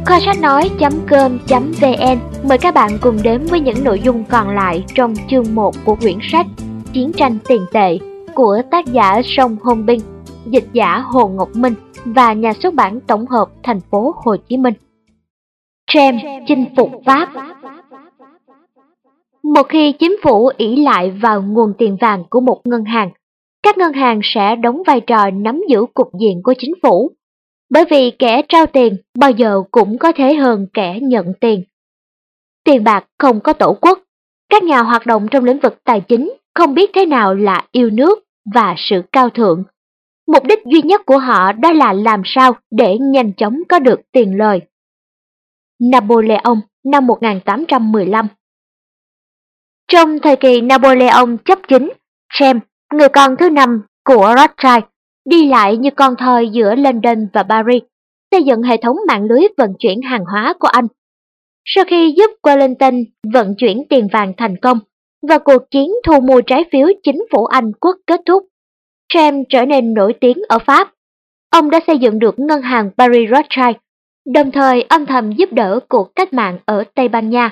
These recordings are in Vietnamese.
Kho sách nói.com.vn mời các bạn cùng đến với những nội dung còn lại trong chương 1 của quyển sách Chiến tranh tiền tệ của tác giả Song Hong Binh, dịch giả Hồ Ngọc Minh và nhà xuất bản tổng hợp thành phố Hồ Chí Minh. Trem chinh phục Pháp. Một khi chính phủ ỷ lại vào nguồn tiền vàng của một ngân hàng, các ngân hàng sẽ đóng vai trò nắm giữ cục diện của chính phủ. Bởi vì kẻ trao tiền bao giờ cũng có thế hơn kẻ nhận tiền. Tiền bạc không có tổ quốc, các nhà hoạt động trong lĩnh vực tài chính không biết thế nào là yêu nước và sự cao thượng. Mục đích duy nhất của họ đó là làm sao để nhanh chóng có được tiền lời. Napoleon năm 1815. Trong thời kỳ Napoleon chấp chính, James, người con thứ 5 của Rothschild, đi lại như con thoi giữa London và Paris, xây dựng hệ thống mạng lưới vận chuyển hàng hóa của Anh. Sau khi giúp Wellington vận chuyển tiền vàng thành công và cuộc chiến thu mua trái phiếu chính phủ Anh quốc kết thúc, James trở nên nổi tiếng ở Pháp. Ông đã xây dựng được ngân hàng Paris Rothschild, đồng thời âm thầm giúp đỡ cuộc cách mạng ở Tây Ban Nha.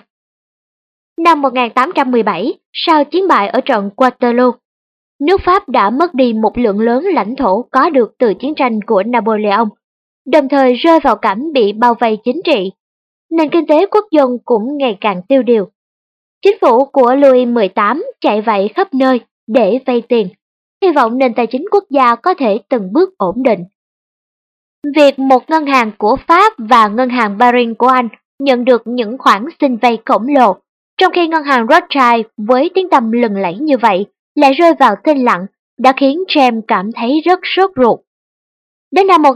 Năm 1817, sau chiến bại ở trận Waterloo, nước Pháp đã mất đi một lượng lớn lãnh thổ có được từ chiến tranh của Napoleon, đồng thời rơi vào cảnh bị bao vây chính trị. Nền kinh tế quốc dân cũng ngày càng tiêu điều. Chính phủ của Louis XVIII chạy vạy khắp nơi để vay tiền, hy vọng nền tài chính quốc gia có thể từng bước ổn định. Việc một ngân hàng của Pháp và ngân hàng Paris của Anh nhận được những khoản xin vay khổng lồ, trong khi ngân hàng Rothschild với tiếng tăm lừng lẫy như vậy lại rơi vào thinh lặng, đã khiến James cảm thấy rất sốt ruột. Đến năm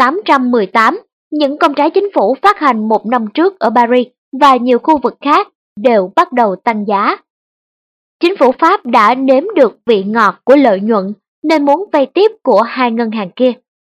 1818, những công trái chính phủ phát hành một năm trước ở Paris và nhiều khu vực khác đều bắt đầu tăng giá. Chính phủ Pháp đã nếm được vị ngọt của lợi nhuận nên muốn vay tiếp của hai ngân hàng kia.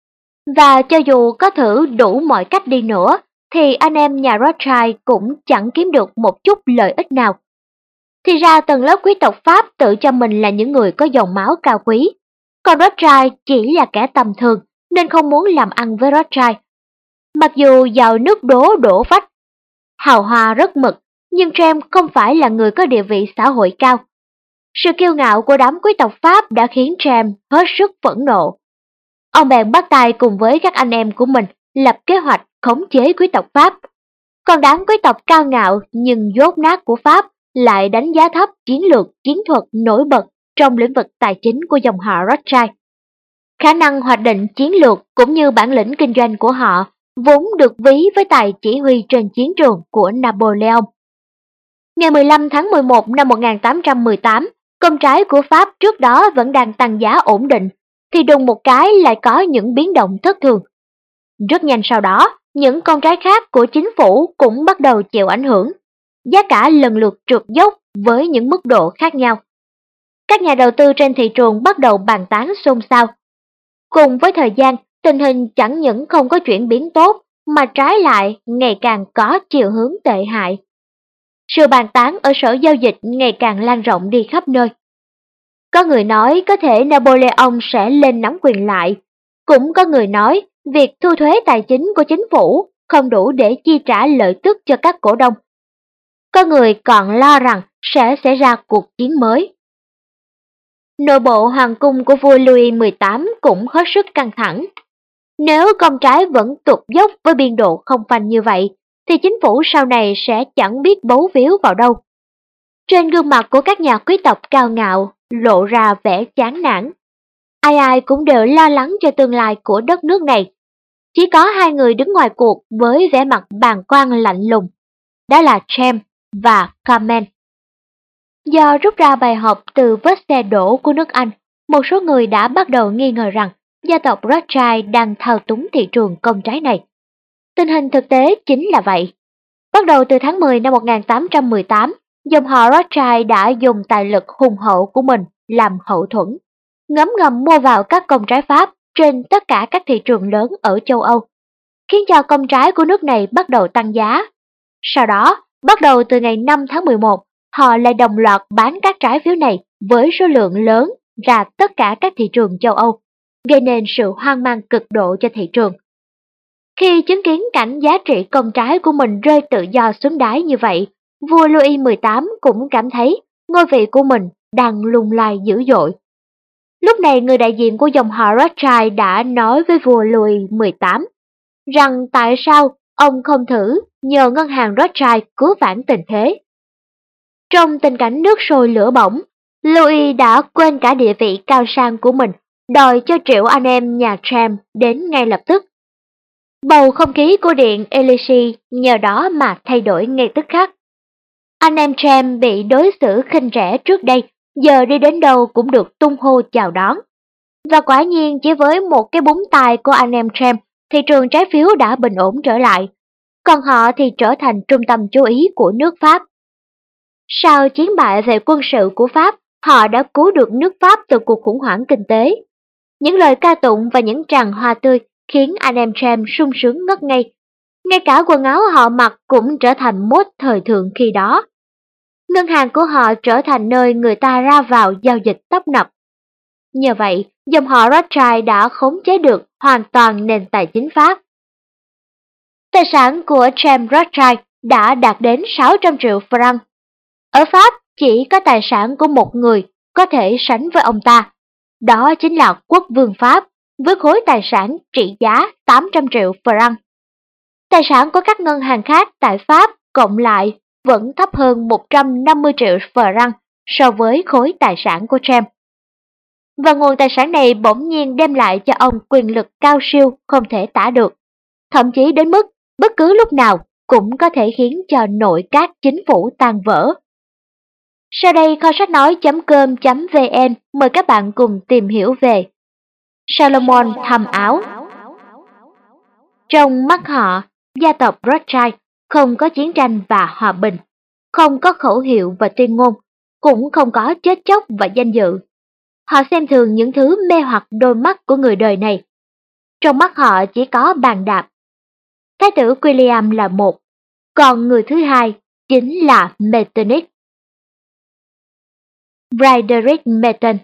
Và cho dù có thử đủ mọi cách đi nữa, thì anh em nhà Rothschild cũng chẳng kiếm được một chút lợi ích nào. Thì ra tầng lớp quý tộc Pháp tự cho mình là những người có dòng máu cao quý, còn Rothschild chỉ là kẻ tầm thường nên không muốn làm ăn với Rothschild. Mặc dù giàu nước đổ vách, hào hoa rất mực, nhưng James không phải là người có địa vị xã hội cao. Sự kiêu ngạo của đám quý tộc Pháp đã khiến James hết sức phẫn nộ. Ông bèn bắt tay cùng với các anh em của mình lập kế hoạch khống chế quý tộc Pháp. Còn đám quý tộc cao ngạo nhưng dốt nát của Pháp lại đánh giá thấp chiến lược chiến thuật nổi bật trong lĩnh vực tài chính của dòng họ Rothschild. Khả năng hoạch định chiến lược cũng như bản lĩnh kinh doanh của họ vốn được ví với tài chỉ huy trên chiến trường của Napoleon. Ngày 15 tháng 11 năm 1818, công trái của Pháp trước đó vẫn đang tăng giá ổn định, thì đùng một cái lại có những biến động thất thường. Rất nhanh sau đó, những con trái khác của chính phủ cũng bắt đầu chịu ảnh hưởng. Giá cả lần lượt trượt dốc với những mức độ khác nhau. Các nhà đầu tư trên thị trường bắt đầu bàn tán xôn xao. Cùng với thời gian, tình hình chẳng những không có chuyển biến tốt, mà trái lại ngày càng có chiều hướng tệ hại. Sự bàn tán ở sở giao dịch ngày càng lan rộng đi khắp nơi. Có người nói có thể Napoleon sẽ lên nắm quyền lại. Cũng có người nói việc thu thuế tài chính của chính phủ không đủ để chi trả lợi tức cho các cổ đông. Có người còn lo rằng sẽ xảy ra cuộc chiến mới. Nội bộ hoàng cung của vua Louis XVIII cũng hết sức căng thẳng. Nếu công trái vẫn tụt dốc với biên độ không phanh như vậy, thì chính phủ sau này sẽ chẳng biết bấu víu vào đâu. Trên gương mặt của các nhà quý tộc cao ngạo lộ ra vẻ chán nản. Ai ai cũng đều lo lắng cho tương lai của đất nước này. Chỉ có hai người đứng ngoài cuộc với vẻ mặt bàng quan lạnh lùng. Đó là James và Carmen. Do rút ra bài học từ vết xe đổ của nước Anh, một số người đã bắt đầu nghi ngờ rằng gia tộc Rothschild đang thao túng thị trường công trái này. Tình hình thực tế chính là vậy. Bắt đầu từ tháng 10 năm 1818, dòng họ Rothschild đã dùng tài lực hùng hậu của mình làm hậu thuẫn, ngấm ngầm mua vào các công trái Pháp trên tất cả các thị trường lớn ở châu Âu, khiến cho công trái của nước này bắt đầu tăng giá. Sau đó, bắt đầu từ ngày 5 tháng 11, họ lại đồng loạt bán các trái phiếu này với số lượng lớn ra tất cả các thị trường châu Âu, gây nên sự hoang mang cực độ cho thị trường. Khi chứng kiến cảnh giá trị con trái của mình rơi tự do xuống đáy như vậy, vua Louis XVIII cũng cảm thấy ngôi vị của mình đang lung lay dữ dội. Lúc này người đại diện của dòng họ Rothschild đã nói với vua Louis XVIII rằng tại sao ông không thử nhờ ngân hàng Rothschild cứu vãn tình thế. Trong tình cảnh nước sôi lửa bỏng, Louis đã quên cả địa vị cao sang của mình, đòi cho triệu anh em nhà Trump đến ngay lập tức. Bầu không khí của điện Elysee nhờ đó mà thay đổi ngay tức khắc. Anh em Trump bị đối xử khinh rẻ trước đây, giờ đi đến đâu cũng được tung hô chào đón. Và quả nhiên chỉ với một cái búng tay của anh em Trump, thị trường trái phiếu đã bình ổn trở lại, còn họ thì trở thành trung tâm chú ý của nước Pháp. Sau chiến bại về quân sự của Pháp, họ đã cứu được nước Pháp từ cuộc khủng hoảng kinh tế. Những lời ca tụng và những tràng hoa tươi khiến anh em Trump sung sướng ngất ngây. Ngay cả quần áo họ mặc cũng trở thành mốt thời thượng khi đó. Ngân hàng của họ trở thành nơi người ta ra vào giao dịch tấp nập. Nhờ vậy, dòng họ Rothschild đã khống chế được hoàn toàn nền tài chính Pháp. Tài sản của James Rothschild đã đạt đến 600 triệu franc. Ở Pháp, chỉ có tài sản của một người có thể sánh với ông ta. Đó chính là quốc vương Pháp, với khối tài sản trị giá 800 triệu franc. Tài sản của các ngân hàng khác tại Pháp cộng lại vẫn thấp hơn 150 triệu franc so với khối tài sản của James. Và nguồn tài sản này bỗng nhiên đem lại cho ông quyền lực cao siêu không thể tả được, thậm chí đến mức bất cứ lúc nào cũng có thể khiến cho nội các chính phủ tan vỡ. Sau đây kho sách nói.com.vn mời các bạn cùng tìm hiểu về Salomon thâm áo. Trong mắt họ, gia tộc Rothschild không có chiến tranh và hòa bình, không có khẩu hiệu và tuyên ngôn, cũng không có chết chóc và danh dự. Họ xem thường những thứ mê hoặc đôi mắt của người đời này. Trong mắt họ chỉ có bàn đạp. Thái tử William là một, còn người thứ hai chính là Metternich. Frederick Mettern.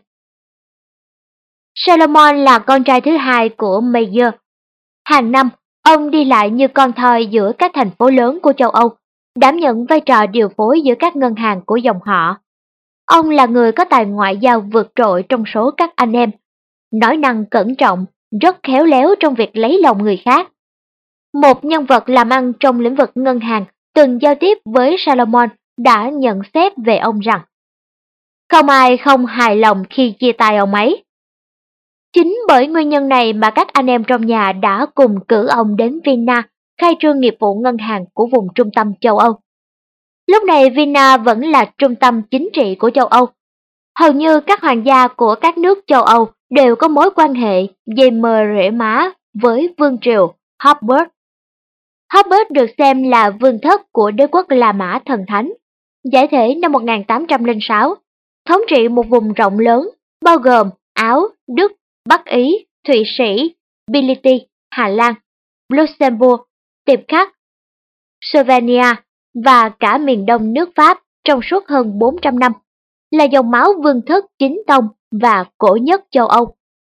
Salomon là con trai thứ hai của Mayer. Hàng năm, ông đi lại như con thoi giữa các thành phố lớn của châu Âu, đảm nhận vai trò điều phối giữa các ngân hàng của dòng họ. Ông là người có tài ngoại giao vượt trội trong số các anh em, nói năng cẩn trọng, rất khéo léo trong việc lấy lòng người khác. Một nhân vật làm ăn trong lĩnh vực ngân hàng từng giao tiếp với Salomon đã nhận xét về ông rằng không ai không hài lòng khi chia tay ông ấy. Chính bởi nguyên nhân này mà các anh em trong nhà đã cùng cử ông đến Vienna khai trương nghiệp vụ ngân hàng của vùng trung tâm châu Âu. Lúc này Vienna vẫn là trung tâm chính trị của châu Âu. Hầu như các hoàng gia của các nước châu Âu đều có mối quan hệ dây mơ rễ má với vương triều Habsburg. Habsburg được xem là vương thất của đế quốc La Mã thần thánh. Giải thể năm 1806, thống trị một vùng rộng lớn bao gồm Áo, Đức, Bắc Ý, Thụy Sĩ, Bility, Hà Lan, Luxembourg, Tiệp Khắc, Slovenia và cả miền đông nước Pháp trong suốt hơn 400 năm, là dòng máu vương thất chính tông và cổ nhất châu Âu.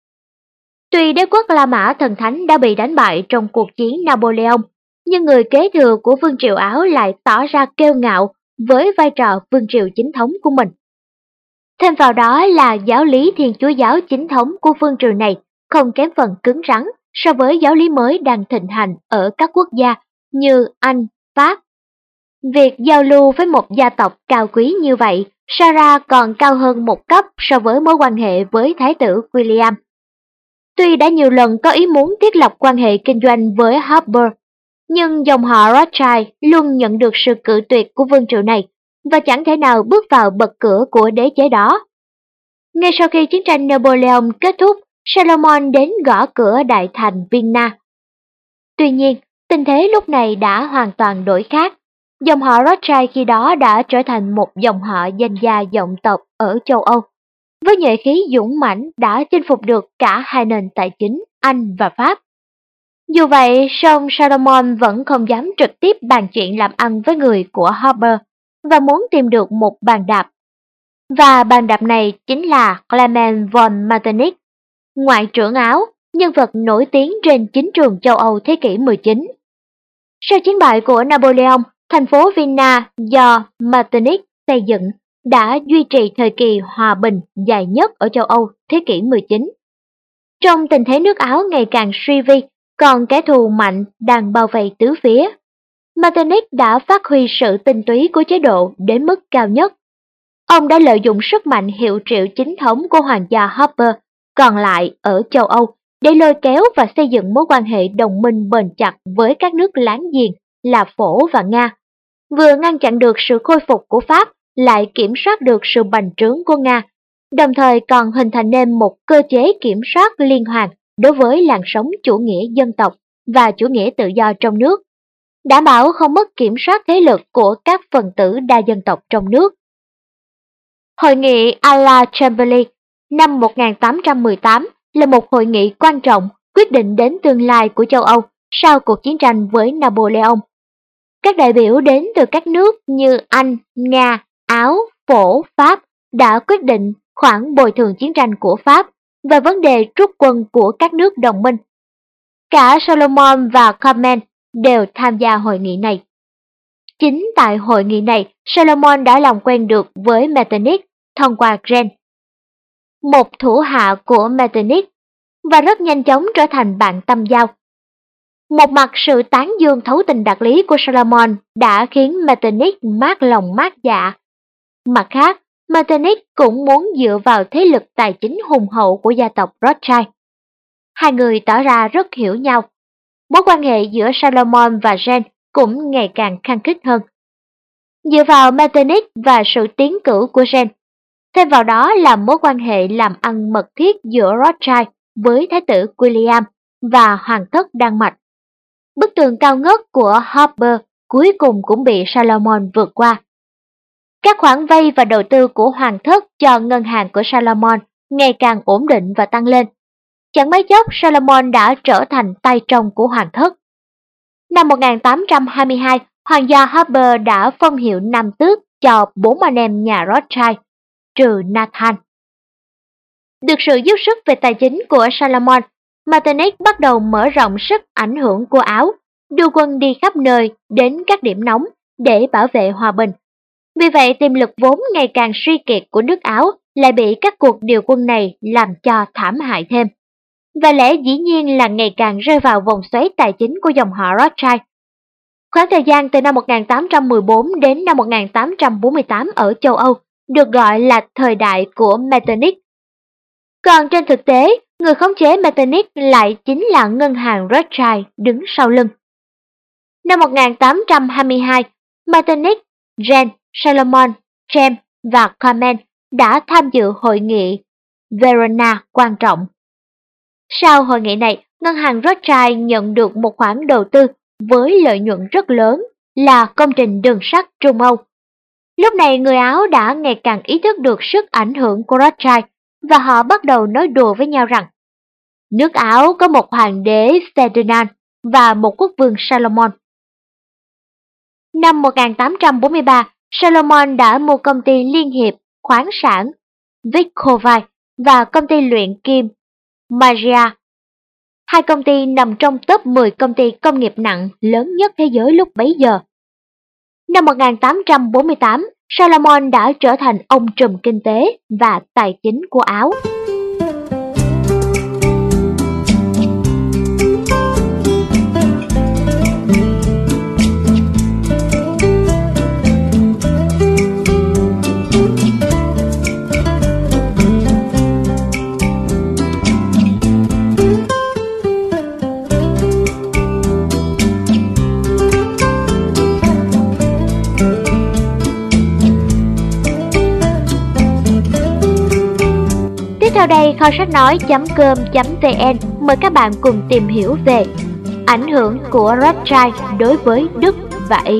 Tuy đế quốc La Mã thần thánh đã bị đánh bại trong cuộc chiến Napoleon, nhưng người kế thừa của vương triều Áo lại tỏ ra kiêu ngạo với vai trò vương triều chính thống của mình. Thêm vào đó là giáo lý Thiên Chúa giáo chính thống của vương triều này không kém phần cứng rắn so với giáo lý mới đang thịnh hành ở các quốc gia như Anh, Pháp. Việc giao lưu với một gia tộc cao quý như vậy, Sarah còn cao hơn một cấp so với mối quan hệ với Thái tử William. Tuy đã nhiều lần có ý muốn thiết lập quan hệ kinh doanh với Habsburg, nhưng dòng họ Rothschild luôn nhận được sự cự tuyệt của vương triều này và chẳng thể nào bước vào bậc cửa của đế chế đó. Ngay sau khi chiến tranh Napoleon kết thúc, Salomon đến gõ cửa đại thành Vienna. Tuy nhiên, tình thế lúc này đã hoàn toàn đổi khác. Dòng họ Rothschild khi đó đã trở thành một dòng họ danh gia vọng tộc ở châu Âu, với nhuệ khí dũng mãnh đã chinh phục được cả hai nền tài chính Anh và Pháp. Dù vậy, song Salomon vẫn không dám trực tiếp bàn chuyện làm ăn với người của Habsburg và muốn tìm được một bàn đạp. Và bàn đạp này chính là Clement von Metternich, ngoại trưởng Áo, nhân vật nổi tiếng trên chính trường châu Âu thế kỷ 19. Sau chiến bại của Napoleon, thành phố Vienna do Metternich xây dựng đã duy trì thời kỳ hòa bình dài nhất ở châu Âu thế kỷ 19. Trong tình thế nước Áo ngày càng suy vi, còn kẻ thù mạnh đang bao vây tứ phía, Metternich đã phát huy sự tinh túy của chế độ đến mức cao nhất. Ông đã lợi dụng sức mạnh hiệu triệu chính thống của hoàng gia Habsburg còn lại ở châu Âu để lôi kéo và xây dựng mối quan hệ đồng minh bền chặt với các nước láng giềng là Phổ và Nga, vừa ngăn chặn được sự khôi phục của Pháp, lại kiểm soát được sự bành trướng của Nga, đồng thời còn hình thành nên một cơ chế kiểm soát liên hoàn đối với làn sóng chủ nghĩa dân tộc và chủ nghĩa tự do trong nước, đảm bảo không mất kiểm soát thế lực của các phần tử đa dân tộc trong nước. Hội nghị Ala-Chambéry năm 1818 là một hội nghị quan trọng quyết định đến tương lai của châu Âu sau cuộc chiến tranh với Napoleon. Các đại biểu đến từ các nước như Anh, Nga, Áo, Phổ, Pháp đã quyết định khoản bồi thường chiến tranh của Pháp và vấn đề rút quân của các nước đồng minh. Cả Salomon và Comnène đều tham gia hội nghị này. Chính tại hội nghị này, Salomon đã làm quen được với Metternich thông qua Jean, một thủ hạ của Metternich, và rất nhanh chóng trở thành bạn tâm giao. Một mặt sự tán dương thấu tình đạt lý của Salomon đã khiến Metternich mát lòng mát dạ. Mặt khác, Metternich cũng muốn dựa vào thế lực tài chính hùng hậu của gia tộc Rothschild. Hai người tỏ ra rất hiểu nhau. Mối quan hệ giữa Salomon và Jean cũng ngày càng khăng khít hơn. Dựa vào Metternich và sự tiến cử của Jean, thêm vào đó là mối quan hệ làm ăn mật thiết giữa Rothschild với Thái tử William và Hoàng thất Đan Mạch, bức tường cao ngất của Habsburg cuối cùng cũng bị Salomon vượt qua. Các khoản vay và đầu tư của Hoàng thất cho ngân hàng của Salomon ngày càng ổn định và tăng lên. Chẳng mấy chốc Salomon đã trở thành tay trong của Hoàng thất. Năm 1822, Hoàng gia Habsburg đã phong hiệu Nam Tước cho 4 anh em nhà Rothschild, trừ Nathan. Được sự giúp sức về tài chính của Salomon, Metternich bắt đầu mở rộng sức ảnh hưởng của Áo, đưa quân đi khắp nơi đến các điểm nóng để bảo vệ hòa bình. Vì vậy, tiềm lực vốn ngày càng suy kiệt của nước Áo lại bị các cuộc điều quân này làm cho thảm hại thêm. Và lẽ dĩ nhiên là ngày càng rơi vào vòng xoáy tài chính của dòng họ Rothschild. Khoảng thời gian từ năm 1814 đến năm 1848 ở châu Âu được gọi là thời đại của Metternich. Còn trên thực tế, người khống chế Metternich lại chính là ngân hàng Rothschild đứng sau lưng. Năm 1822, Metternich, Jean, Salomon, James và Comnène đã tham dự hội nghị Verona quan trọng. Sau hội nghị này, ngân hàng Rothschild nhận được một khoản đầu tư với lợi nhuận rất lớn là công trình đường sắt Trung Âu. Lúc này người Áo đã ngày càng ý thức được sức ảnh hưởng của Rothschild và họ bắt đầu nói đùa với nhau rằng nước Áo có một hoàng đế Ferdinand và một quốc vương Salomon. Năm 1843, Salomon đã mua công ty liên hiệp khoáng sản Vicovai và công ty luyện kim Magia. Hai công ty nằm trong top 10 công ty công nghiệp nặng lớn nhất thế giới lúc bấy giờ. Năm 1848, Salomon đã trở thành ông trùm kinh tế và tài chính của Áo. Sau đây, kho sách nói.com.vn mời các bạn cùng tìm hiểu về ảnh hưởng của Rothschild đối với Đức và Ý.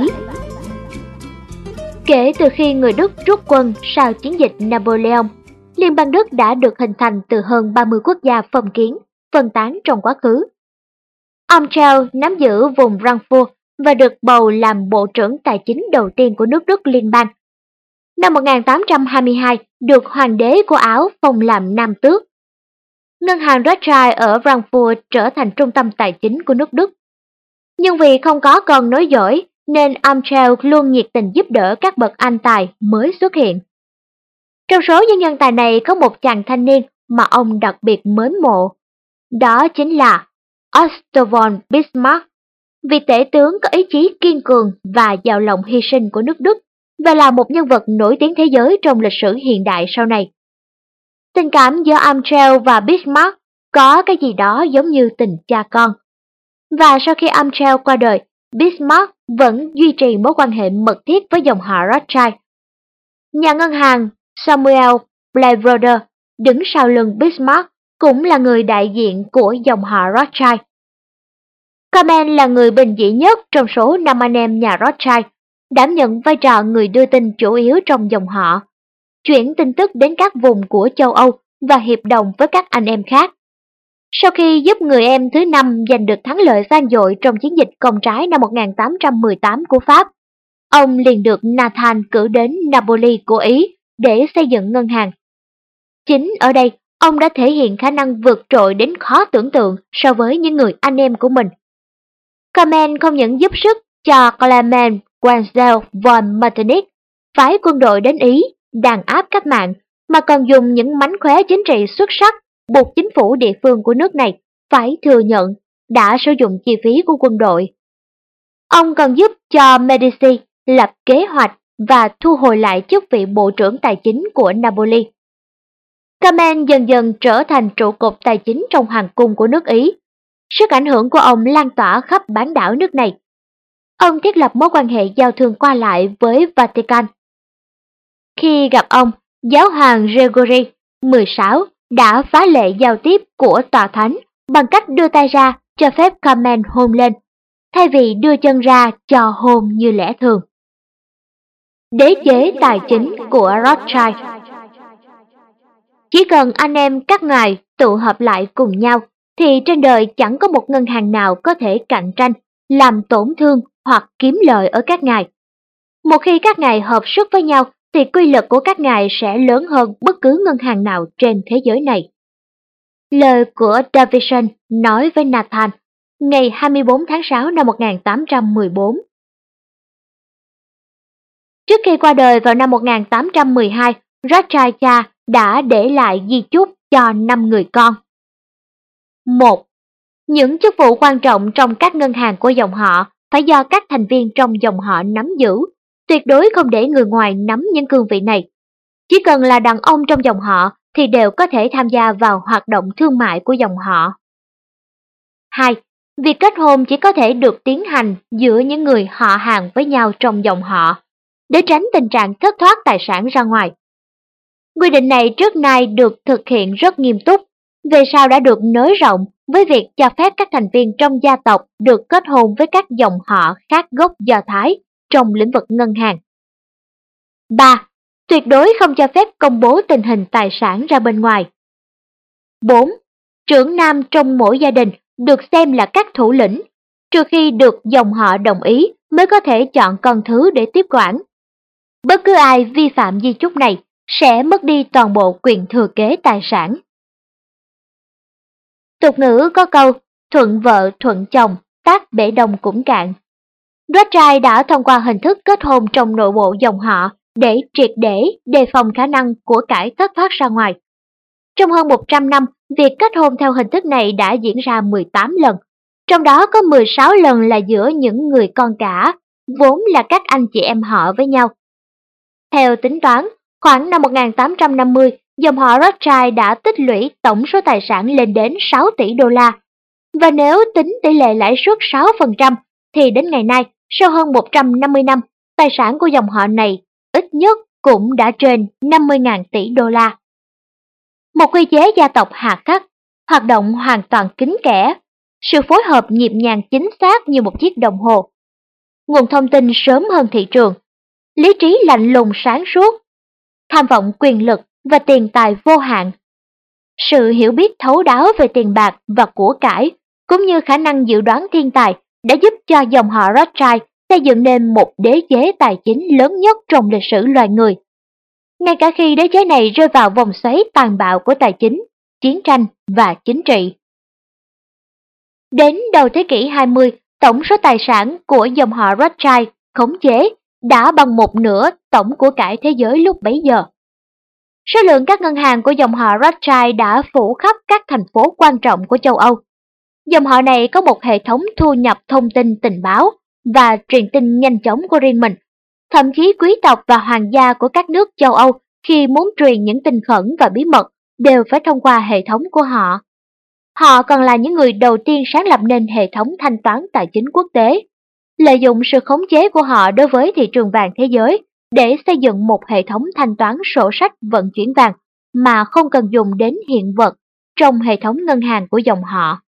Kể từ khi người Đức rút quân sau chiến dịch Napoleon, Liên bang Đức đã được hình thành từ hơn 30 quốc gia phong kiến, phân tán trong quá khứ. Ông Charles nắm giữ vùng Frankfurt và được bầu làm bộ trưởng tài chính đầu tiên của nước Đức liên bang. Năm 1822, được hoàng đế của Áo phong làm Nam Tước. ngân hàng Rothschild ở Frankfurt trở thành trung tâm tài chính của nước Đức. Nhưng vì không có con nối dõi, nên Amschel luôn nhiệt tình giúp đỡ các bậc anh tài mới xuất hiện. Trong số những nhân tài này có một chàng thanh niên mà ông đặc biệt mến mộ. Đó chính là Otto von Bismarck, vị tể tướng có ý chí kiên cường và giàu lòng hy sinh của nước Đức, và là một nhân vật nổi tiếng thế giới trong lịch sử hiện đại sau này. Tình cảm giữa Amschel và Bismarck có cái gì đó giống như tình cha con. Và sau khi Amschel qua đời, Bismarck vẫn duy trì mối quan hệ mật thiết với dòng họ Rothschild. Nhà ngân hàng Samuel Bleibtreuter đứng sau lưng Bismarck cũng là người đại diện của dòng họ Rothschild. Kamen là người bình dị nhất trong số 5 anh em nhà Rothschild, đảm nhận vai trò người đưa tin chủ yếu trong dòng họ, chuyển tin tức đến các vùng của châu Âu và hiệp đồng với các anh em khác. Sau khi giúp người em thứ 5 giành được thắng lợi vang dội trong chiến dịch Công trái năm 1818 của Pháp, ông liền được Nathan cử đến Napoli của Ý để xây dựng ngân hàng. Chính ở đây, ông đã thể hiện khả năng vượt trội đến khó tưởng tượng so với những người anh em của mình. Kamen không những giúp sức cho Clement Wenzel von Metternich phái quân đội đến Ý đàn áp cách mạng, mà còn dùng những mánh khóe chính trị xuất sắc buộc chính phủ địa phương của nước này phải thừa nhận đã sử dụng chi phí của quân đội. Ông còn giúp cho Medici lập kế hoạch và thu hồi lại chức vị bộ trưởng tài chính của Napoli. Kamen dần dần trở thành trụ cột tài chính trong hoàng cung của nước Ý. Sức ảnh hưởng của ông lan tỏa khắp bán đảo nước này. Ông thiết lập mối quan hệ giao thương qua lại với Vatican. Khi gặp ông, giáo hoàng Gregory XVI đã phá lệ giao tiếp của tòa thánh bằng cách đưa tay ra cho phép Kamen hôn lên, thay vì đưa chân ra cho hôn như lẽ thường. Đế chế tài chính của Rothschild. Chỉ cần anh em các ngài tụ hợp lại cùng nhau, thì trên đời chẳng có một ngân hàng nào có thể cạnh tranh, làm tổn thương hoặc kiếm lợi ở các ngài. Một khi các ngài hợp sức với nhau, thì quy lực của các ngài sẽ lớn hơn bất cứ ngân hàng nào trên thế giới này. Lời của Davidson nói với Nathan ngày 24 tháng 6 năm 1814. Trước khi qua đời vào năm 1812, Rothschild cha đã để lại di chúc cho 5 người con. 1. Những chức vụ quan trọng trong các ngân hàng của dòng họ phải do các thành viên trong dòng họ nắm giữ, tuyệt đối không để người ngoài nắm những cương vị này. Chỉ cần là đàn ông trong dòng họ thì đều có thể tham gia vào hoạt động thương mại của dòng họ. 2. Việc kết hôn chỉ có thể được tiến hành giữa những người họ hàng với nhau trong dòng họ, để tránh tình trạng thất thoát tài sản ra ngoài. Quy định này trước nay được thực hiện rất nghiêm túc, về sau đã được nới rộng với việc cho phép các thành viên trong gia tộc được kết hôn với các dòng họ khác gốc Do Thái trong lĩnh vực ngân hàng. 3. Tuyệt đối không cho phép công bố tình hình tài sản ra bên ngoài. 4. Trưởng nam trong mỗi gia đình được xem là các thủ lĩnh, trừ khi được dòng họ đồng ý mới có thể chọn con thứ để tiếp quản. Bất cứ ai vi phạm di chúc này sẽ mất đi toàn bộ quyền thừa kế tài sản. Tục ngữ có câu, thuận vợ thuận chồng, tác bể đồng cũng cạn. Rothschild đã thông qua hình thức kết hôn trong nội bộ dòng họ để triệt để đề phòng khả năng của cải thất thoát ra ngoài. Trong hơn 100 năm, việc kết hôn theo hình thức này đã diễn ra 18 lần, trong đó có 16 lần là giữa những người con cả, vốn là các anh chị em họ với nhau. Theo tính toán, khoảng năm 1850, dòng họ Rothschild đã tích lũy tổng số tài sản lên đến 6 tỷ đô la. Và nếu tính tỷ lệ lãi suất 6%, thì đến ngày nay, sau hơn 150 năm, tài sản của dòng họ này ít nhất cũng đã trên 50.000 tỷ đô la. Một quy chế gia tộc hà khắc, hoạt động hoàn toàn kín kẽ, sự phối hợp nhịp nhàng chính xác như một chiếc đồng hồ. Nguồn thông tin sớm hơn thị trường, lý trí lạnh lùng sáng suốt, tham vọng quyền lực và tiền tài vô hạn. Sự hiểu biết thấu đáo về tiền bạc và của cải, cũng như khả năng dự đoán thiên tài đã giúp cho dòng họ Rothschild xây dựng nên một đế chế tài chính lớn nhất trong lịch sử loài người. Ngay cả khi đế chế này rơi vào vòng xoáy tàn bạo của tài chính, chiến tranh và chính trị. Đến đầu thế kỷ 20, tổng số tài sản của dòng họ Rothschild khống chế đã bằng một nửa tổng của cải thế giới lúc bấy giờ. Số lượng các ngân hàng của dòng họ Rothschild đã phủ khắp các thành phố quan trọng của châu Âu. Dòng họ này có một hệ thống thu nhập thông tin tình báo và truyền tin nhanh chóng của riêng mình. Thậm chí quý tộc và hoàng gia của các nước châu Âu khi muốn truyền những tin khẩn và bí mật đều phải thông qua hệ thống của họ. Họ còn là những người đầu tiên sáng lập nên hệ thống thanh toán tài chính quốc tế, lợi dụng sự khống chế của họ đối với thị trường vàng thế giới để xây dựng một hệ thống thanh toán sổ sách vận chuyển vàng mà không cần dùng đến hiện vật trong hệ thống ngân hàng của dòng họ.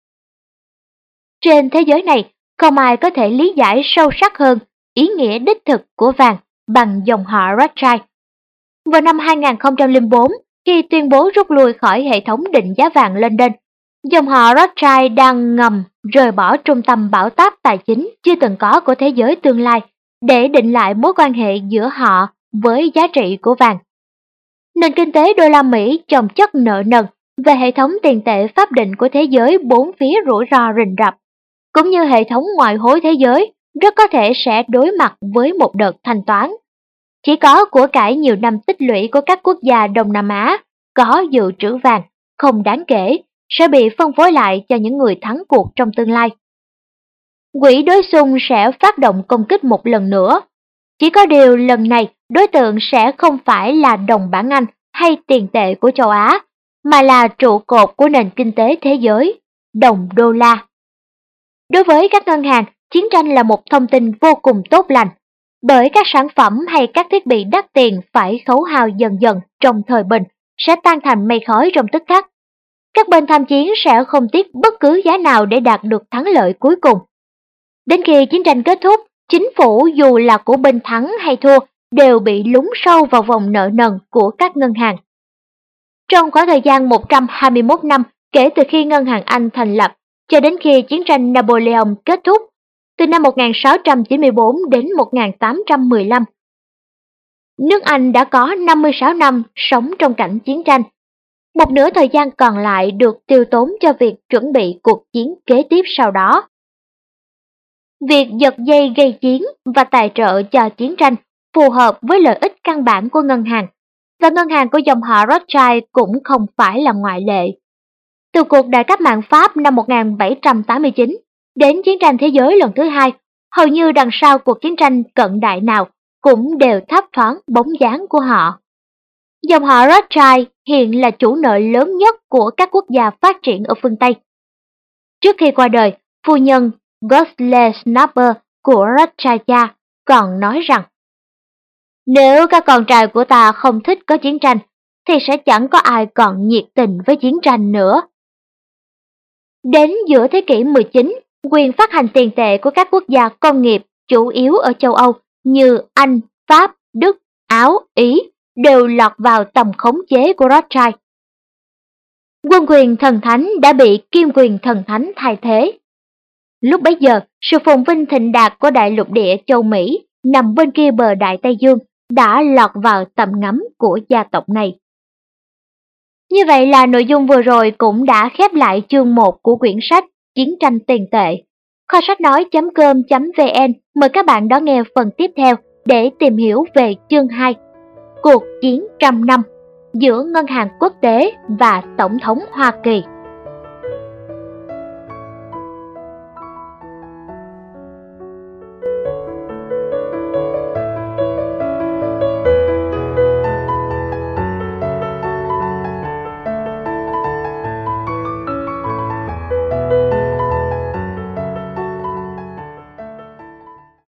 Trên thế giới này, không ai có thể lý giải sâu sắc hơn ý nghĩa đích thực của vàng bằng dòng họ Rothschild. Vào năm 2004, khi tuyên bố rút lui khỏi hệ thống định giá vàng London, dòng họ Rothschild đang ngầm rời bỏ trung tâm bảo táp tài chính chưa từng có của thế giới tương lai để định lại mối quan hệ giữa họ với giá trị của vàng. Nền kinh tế đô la Mỹ chồng chất nợ nần về hệ thống tiền tệ pháp định của thế giới bốn phía rủi ro rình rập, cũng như hệ thống ngoại hối thế giới rất có thể sẽ đối mặt với một đợt thanh toán. Chỉ có của cải nhiều năm tích lũy của các quốc gia Đông Nam Á có dự trữ vàng không đáng kể sẽ bị phân phối lại cho những người thắng cuộc trong tương lai. Quỹ đối xung sẽ phát động công kích một lần nữa. Chỉ có điều lần này đối tượng sẽ không phải là đồng bảng Anh hay tiền tệ của châu Á, mà là trụ cột của nền kinh tế thế giới, đồng đô la. Đối với các ngân hàng, chiến tranh là một thông tin vô cùng tốt lành, bởi các sản phẩm hay các thiết bị đắt tiền phải khấu hao dần dần trong thời bình sẽ tan thành mây khói trong tức khắc. Các bên tham chiến sẽ không tiếc bất cứ giá nào để đạt được thắng lợi cuối cùng. Đến khi chiến tranh kết thúc, chính phủ dù là của bên thắng hay thua đều bị lún sâu vào vòng nợ nần của các ngân hàng. Trong khoảng thời gian 121 năm kể từ khi ngân hàng Anh thành lập cho đến khi chiến tranh Napoleon kết thúc, từ năm 1694 đến 1815, nước Anh đã có 56 năm sống trong cảnh chiến tranh. Một nửa thời gian còn lại được tiêu tốn cho việc chuẩn bị cuộc chiến kế tiếp sau đó. Việc giật dây gây chiến và tài trợ cho chiến tranh phù hợp với lợi ích căn bản của ngân hàng, và ngân hàng của dòng họ Rothschild cũng không phải là ngoại lệ. Từ cuộc đại cách mạng Pháp năm 1789 đến chiến tranh thế giới lần thứ hai, hầu như đằng sau cuộc chiến tranh cận đại nào cũng đều thấp thoáng bóng dáng của họ. Dòng họ Rothschild hiện là chủ nợ lớn nhất của các quốc gia phát triển ở phương Tây. Trước khi qua đời, phu nhân Gottlieb Snapper của Rothschild cha còn nói rằng: "Nếu các con trai của ta không thích có chiến tranh, thì sẽ chẳng có ai còn nhiệt tình với chiến tranh nữa." Đến giữa thế kỷ 19, quyền phát hành tiền tệ của các quốc gia công nghiệp chủ yếu ở châu Âu như Anh, Pháp, Đức, Áo, Ý đều lọt vào tầm khống chế của Rothschild. Quân quyền thần thánh đã bị kim quyền thần thánh thay thế. Lúc bấy giờ, sự phồn vinh thịnh đạt của đại lục địa châu Mỹ nằm bên kia bờ Đại Tây Dương đã lọt vào tầm ngắm của gia tộc này. Như vậy là nội dung vừa rồi cũng đã khép lại chương 1 của quyển sách Chiến tranh tiền tệ. Kho sách nói.com.vn mời các bạn đón nghe phần tiếp theo để tìm hiểu về chương 2, cuộc chiến trăm năm giữa ngân hàng quốc tế và Tổng thống Hoa Kỳ.